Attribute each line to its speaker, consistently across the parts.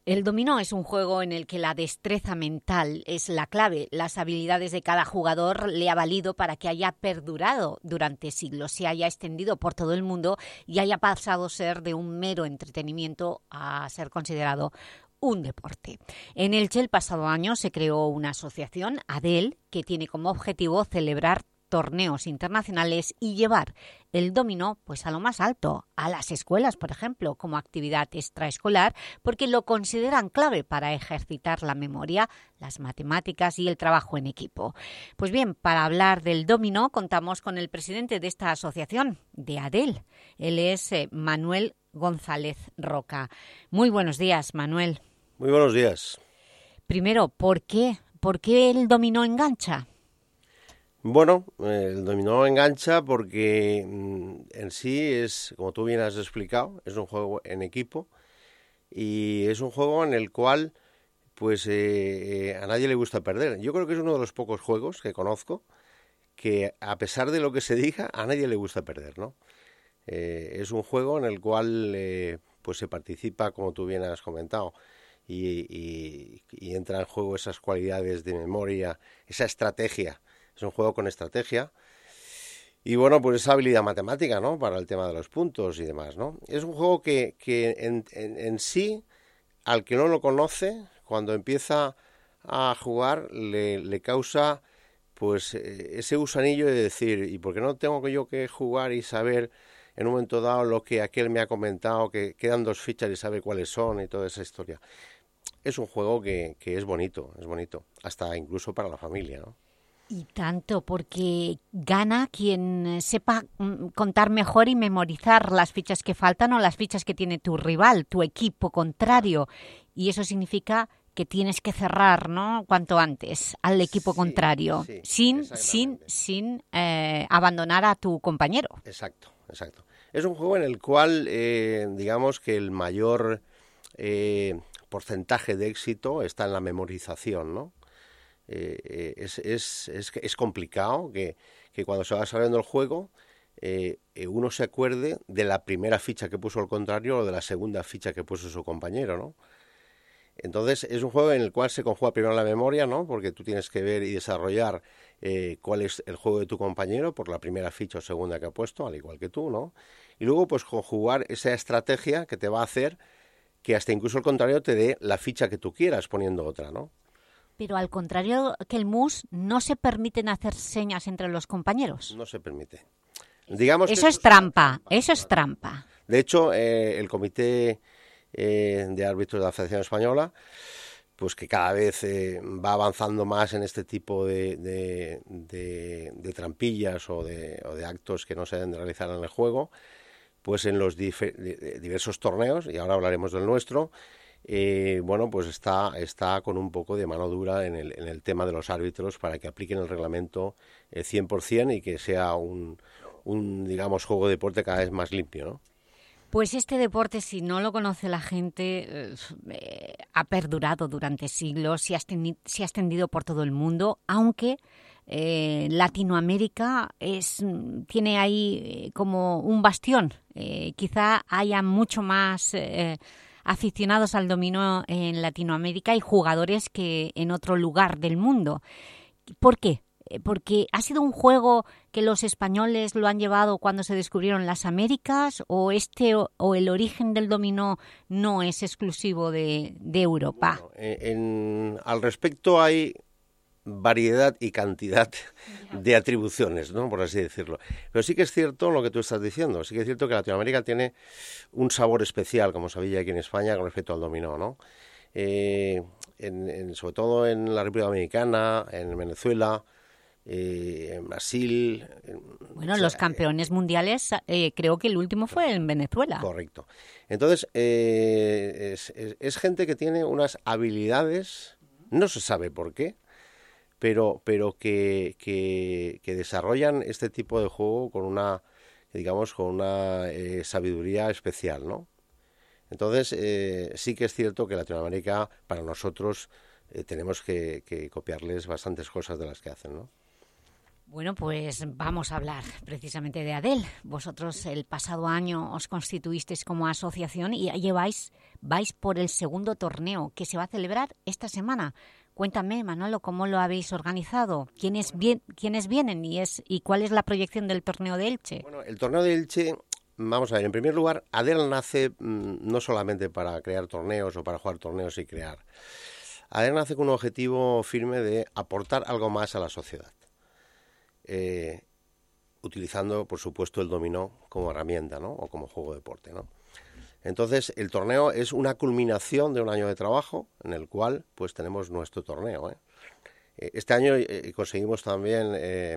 Speaker 1: El dominó es un juego en el que la destreza mental es la clave. Las habilidades de cada jugador le ha valido para que haya perdurado durante siglos, se haya extendido por todo el mundo y haya pasado a ser de un mero entretenimiento a ser considerado un deporte. En Elche el pasado año se creó una asociación, ADEL, que tiene como objetivo celebrar torneos internacionales y llevar el dominó pues a lo más alto, a las escuelas, por ejemplo, como actividad extraescolar, porque lo consideran clave para ejercitar la memoria, las matemáticas y el trabajo en equipo. Pues bien, para hablar del dominó contamos con el presidente de esta asociación, de ADEL. Él es Manuel González Roca. Muy buenos días, Manuel.
Speaker 2: Muy buenos días.
Speaker 1: Primero, ¿por qué? ¿Por qué el dominó engancha?
Speaker 2: Bueno, el dominó engancha porque en sí es, como tú bien has explicado, es un juego en equipo y es un juego en el cual pues a nadie le gusta perder. Yo creo que es uno de los pocos juegos que conozco que, a pesar de lo que se diga, a nadie le gusta perder, ¿no? Es un juego en el cual pues se participa, como tú bien has comentado, y entra en juego esas cualidades de memoria, esa estrategia. Es un juego con estrategia y, bueno, pues esa habilidad matemática, ¿no?, para el tema de los puntos y demás, ¿no? Es un juego que en sí, al que no lo conoce, cuando empieza a jugar, le causa pues ese gusanillo de decir, ¿y por qué no tengo yo que jugar y saber en un momento dado lo que aquel me ha comentado, que quedan 2 fichas y sabe cuáles son y toda esa historia? Es un juego que es bonito, hasta incluso para la familia, ¿no?
Speaker 1: Y tanto, porque gana quien sepa contar mejor y memorizar las fichas que faltan o las fichas que tiene tu rival, tu equipo contrario. Y eso significa que tienes que cerrar, ¿no?, cuanto antes al equipo contrario, sin abandonar a tu compañero.
Speaker 2: Exacto. Es un juego en el cual, digamos que el mayor porcentaje de éxito está en la memorización, ¿no? Es complicado que cuando se va sabiendo el juego uno se acuerde de la primera ficha que puso el contrario o de la segunda ficha que puso su compañero, ¿no? Entonces es un juego en el cual se conjuga primero la memoria, ¿no?, porque tú tienes que ver y desarrollar cuál es el juego de tu compañero por la primera ficha o segunda que ha puesto, al igual que tú, ¿no? Y luego pues conjugar esa estrategia que te va a hacer que hasta incluso el contrario te dé la ficha que tú quieras poniendo otra, ¿no?
Speaker 1: Pero al contrario que el mus, ¿no se permiten hacer señas entre los compañeros?
Speaker 2: No se permite. Digamos
Speaker 1: eso es trampa, eso es trampa.
Speaker 2: De hecho, el comité de árbitros de la Federación Española, pues que cada vez va avanzando más en este tipo de trampillas o de actos que no se deben de realizar en el juego, pues en los diversos torneos, y ahora hablaremos del nuestro, bueno, pues está con un poco de mano dura en el tema de los árbitros para que apliquen el reglamento 100% y que sea un digamos, juego de deporte cada vez más limpio, ¿no?
Speaker 1: Pues este deporte, si no lo conoce la gente, ha perdurado durante siglos, se ha extendido por todo el mundo, aunque Latinoamérica tiene ahí como un bastión. Quizá haya mucho más aficionados al dominó en Latinoamérica y jugadores que en otro lugar del mundo. ¿Por qué? Porque ha sido un juego que los españoles lo han llevado cuando se descubrieron las Américas, o el origen del dominó no es exclusivo de Europa.
Speaker 2: Bueno, al respecto hay variedad y cantidad de atribuciones, ¿no?, por así decirlo. Pero sí que es cierto lo que tú estás diciendo, sí que es cierto que Latinoamérica tiene un sabor especial, como sabía aquí en España, con respecto al dominó, ¿no? Sobre todo en la República Dominicana, en Venezuela, en Brasil.
Speaker 1: Bueno, los campeones mundiales, creo que el último fue en Venezuela.
Speaker 2: Correcto. Entonces, es gente que tiene unas habilidades, no se sabe por qué, pero que desarrollan este tipo de juego con una, digamos, con una sabiduría especial, ¿no? Entonces, sí que es cierto que Latinoamérica, para nosotros, tenemos que copiarles bastantes cosas de las que hacen, ¿no?
Speaker 1: Bueno, pues vamos a hablar precisamente de Adel. Vosotros el pasado año os constituisteis como asociación y ya vais por el segundo torneo que se va a celebrar esta semana. Cuéntame, Manolo, ¿cómo lo habéis organizado? ¿Quiénes vienen y cuál es la proyección del torneo de Elche?
Speaker 2: Bueno, el torneo de Elche, vamos a ver, en primer lugar, Adel nace no solamente para crear torneos o para jugar torneos y crear. Adel nace con un objetivo firme de aportar algo más a la sociedad. Utilizando, por supuesto, el dominó como herramienta, ¿no? O como juego de deporte, ¿no? Entonces, el torneo es una culminación de un año de trabajo en el cual, pues, tenemos nuestro torneo, ¿eh? Este año conseguimos también,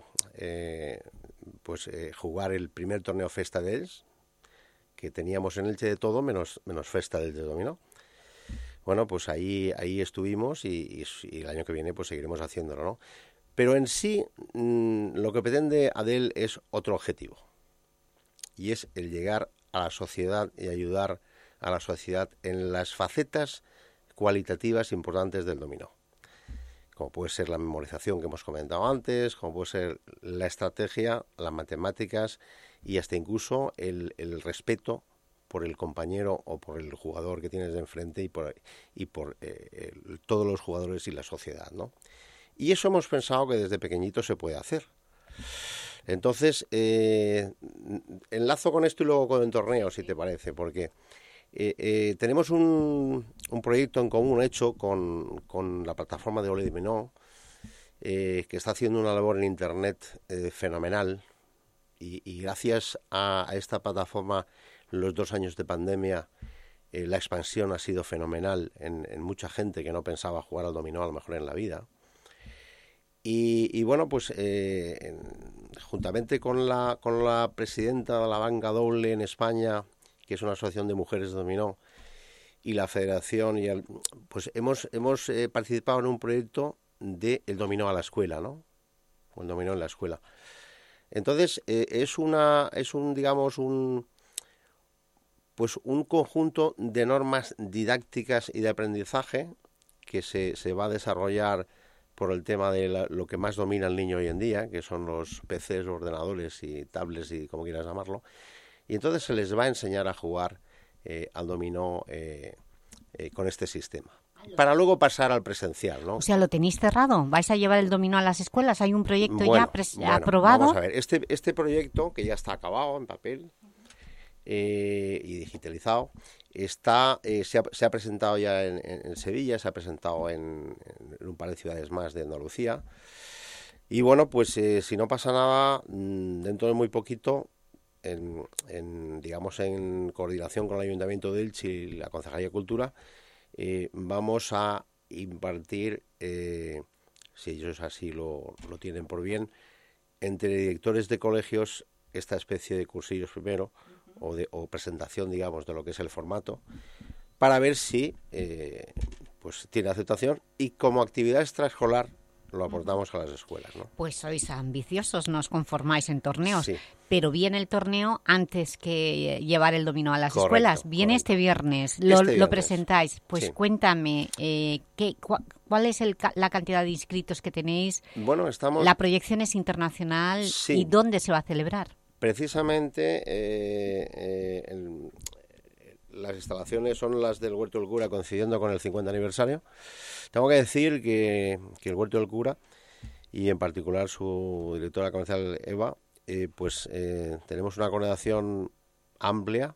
Speaker 2: jugar el primer torneo Festa de Elche, que teníamos en Elche de todo, menos Festa del de dominó. Bueno, pues ahí estuvimos y el año que viene, pues, seguiremos haciéndolo, ¿no? Pero en sí, lo que pretende Adel es otro objetivo, y es el llegar a la sociedad y ayudar a la sociedad en las facetas cualitativas importantes del dominó, como puede ser la memorización que hemos comentado antes, como puede ser la estrategia, las matemáticas y hasta incluso el respeto por el compañero o por el jugador que tienes de enfrente y por todos los jugadores y la sociedad, ¿no? Y eso hemos pensado que desde pequeñito se puede hacer. Entonces, enlazo con esto y luego con el torneo, si te parece, porque tenemos un proyecto en común hecho con la plataforma de Ole Dominó, que está haciendo una labor en Internet fenomenal, y gracias a esta plataforma, los 2 años de pandemia, la expansión ha sido fenomenal en mucha gente que no pensaba jugar al dominó a lo mejor en la vida. Y bueno, pues juntamente con la presidenta de la banca doble en España, que es una asociación de mujeres de dominó, y la federación, pues hemos participado en un proyecto de el dominó a la escuela, ¿no? O el dominó en la escuela. Entonces, es un conjunto de normas didácticas y de aprendizaje que se va a desarrollar por el tema de lo que más domina el niño hoy en día, que son los PCs, ordenadores y tablets y como quieras llamarlo. Y entonces se les va a enseñar a jugar al dominó con este sistema, para luego pasar al presencial, ¿no?
Speaker 1: O sea, ¿lo tenéis cerrado? ¿Vais a llevar el dominó a las escuelas? ¿Hay un proyecto ya aprobado?
Speaker 2: Vamos a ver, este proyecto, que ya está acabado en papel y digitalizado, se ha presentado ya en Sevilla, se ha presentado en un par de ciudades más de Andalucía. Y bueno, pues si no pasa nada, dentro de muy poquito, en coordinación con el Ayuntamiento de Elche y la Concejalía de Cultura, vamos a impartir, si ellos así lo tienen por bien, entre directores de colegios esta especie de cursillos primero, o presentación, digamos, de lo que es el formato, para ver si pues tiene aceptación, y como actividad extraescolar lo aportamos a las escuelas, ¿no?
Speaker 1: Pues sois ambiciosos, no os conformáis en torneos,
Speaker 2: sí.
Speaker 1: Pero viene el torneo antes que llevar el dominó a las escuelas. Viene
Speaker 2: correcto.
Speaker 1: Este viernes, lo presentáis. Pues
Speaker 2: sí.
Speaker 1: Cuéntame, ¿cuál es la cantidad de inscritos que tenéis?
Speaker 2: Bueno,
Speaker 1: La proyección es internacional,
Speaker 2: sí.
Speaker 1: ¿Y dónde se va a celebrar?
Speaker 2: Precisamente las instalaciones son las del Huerto del Cura, coincidiendo con el 50 aniversario. Tengo que decir que el Huerto del Cura, y en particular su directora comercial Eva, tenemos una coordinación amplia,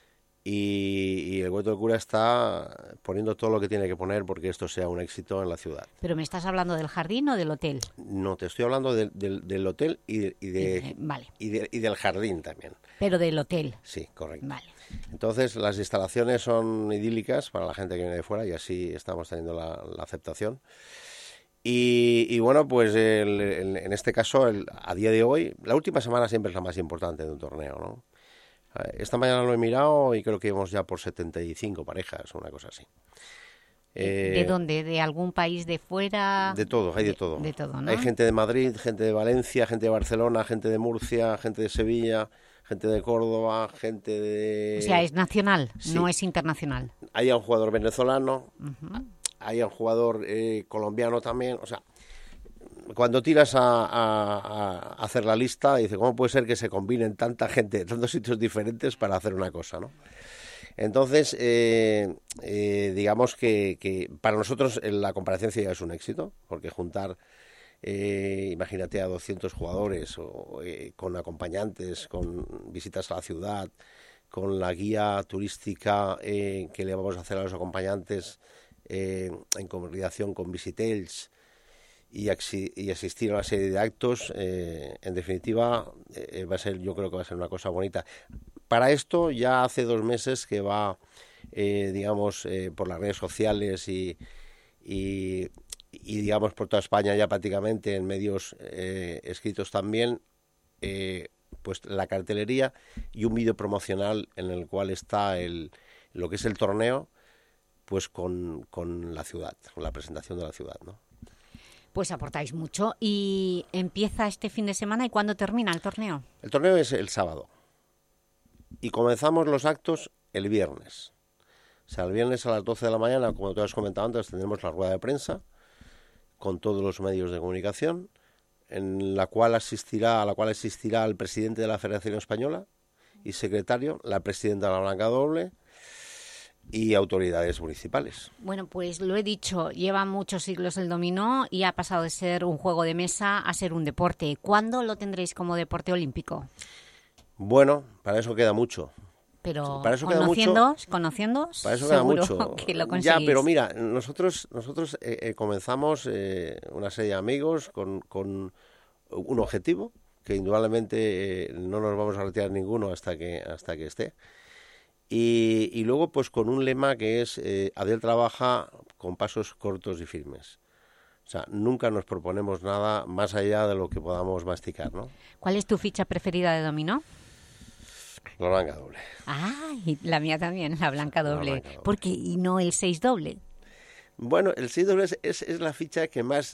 Speaker 2: y el Huerto del Cura está poniendo todo lo que tiene que poner porque esto sea un éxito en la ciudad.
Speaker 1: ¿Pero me estás hablando del jardín o del hotel?
Speaker 2: No, te estoy hablando del hotel
Speaker 1: vale.
Speaker 2: y del jardín también.
Speaker 1: ¿Pero del hotel?
Speaker 2: Sí, correcto.
Speaker 1: Vale.
Speaker 2: Entonces, las instalaciones son idílicas para la gente que viene de fuera, y así estamos teniendo la aceptación. Y bueno, pues en este caso, a día de hoy, la última semana siempre es la más importante de un torneo, ¿no? Esta mañana lo he mirado y creo que íbamos ya por 75 parejas, una cosa así.
Speaker 1: ¿De dónde? ¿De algún país de fuera?
Speaker 2: De todo, hay de todo.
Speaker 1: De todo, ¿no?
Speaker 2: Hay gente de Madrid, gente de Valencia, gente de Barcelona, gente de Murcia, gente de Sevilla, gente de Córdoba, gente de...
Speaker 1: O sea, es nacional,
Speaker 2: sí.
Speaker 1: No es internacional.
Speaker 2: Hay un jugador venezolano, hay un jugador colombiano también, o sea, cuando tiras a hacer la lista, dices, ¿cómo puede ser que se combinen tanta gente de tantos sitios diferentes para hacer una cosa, ¿no? Entonces, digamos que para nosotros la comparecencia ya es un éxito, porque juntar, imagínate, a 200 jugadores con acompañantes, con visitas a la ciudad, con la guía turística que le vamos a hacer a los acompañantes en coordinación con Visitels y asistir a una serie de actos, en definitiva, yo creo que va a ser una cosa bonita. Para esto ya hace 2 meses que va, digamos, por las redes sociales y digamos por toda España ya prácticamente en medios escritos también, pues la cartelería y un vídeo promocional en el cual está lo que es el torneo, pues con la ciudad, con la presentación de la ciudad, ¿no?
Speaker 1: Pues aportáis mucho. ¿Y empieza este fin de semana y cuándo termina el torneo?
Speaker 2: El torneo es el sábado y comenzamos los actos el viernes. O sea, el viernes a las 12 de la mañana, como te has comentado antes, tendremos la rueda de prensa con todos los medios de comunicación, a la cual asistirá el presidente de la Federación Española y secretario, la presidenta de la Blanca Doble y autoridades municipales.
Speaker 1: Bueno, pues lo he dicho, lleva muchos siglos el dominó y ha pasado de ser un juego de mesa a ser un deporte. ¿Cuándo lo tendréis como deporte olímpico?
Speaker 2: Bueno, para eso queda mucho.
Speaker 1: Pero
Speaker 2: para eso
Speaker 1: conociéndoos,
Speaker 2: para eso
Speaker 1: seguro
Speaker 2: queda mucho.
Speaker 1: Que lo conseguís.
Speaker 2: Ya, pero mira, nosotros comenzamos una serie de amigos con un objetivo, que indudablemente no nos vamos a retirar ninguno hasta que esté. Y luego pues con un lema que es Adel trabaja con pasos cortos y firmes. O sea, nunca nos proponemos nada más allá de lo que podamos masticar, ¿no?
Speaker 1: ¿Cuál es tu ficha preferida de dominó?
Speaker 2: La blanca doble.
Speaker 1: Ah, y la mía también, la blanca doble. ¿Por qué? ¿Y no el 6 doble?
Speaker 2: Bueno, el 6 doble es la ficha que más...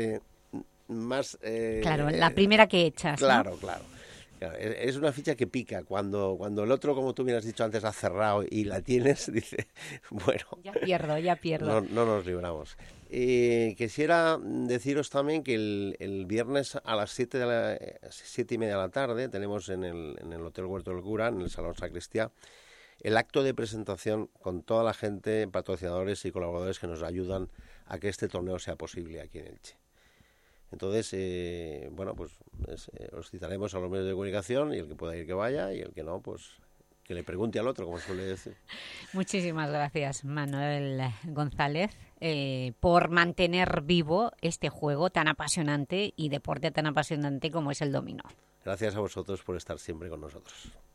Speaker 1: claro, la primera que echas,
Speaker 2: claro,
Speaker 1: ¿no?
Speaker 2: Claro. Es una ficha que pica. Cuando el otro, como tú bien has dicho antes, ha cerrado y la tienes, dice, bueno...
Speaker 1: Ya pierdo.
Speaker 2: No nos libramos. Quisiera deciros también que el viernes a las 7:30 de la tarde tenemos en el Hotel Huerto del Cura, en el Salón Sacristía, el acto de presentación con toda la gente, patrocinadores y colaboradores que nos ayudan a que este torneo sea posible aquí en Elche. Entonces, bueno, pues os citaremos a los medios de comunicación y el que pueda ir que vaya y el que no, pues que le pregunte al otro, como suele decir.
Speaker 1: Muchísimas gracias, Manuel González, por mantener vivo este juego tan apasionante y deporte tan apasionante como es el dominó.
Speaker 2: Gracias a vosotros por estar siempre con nosotros.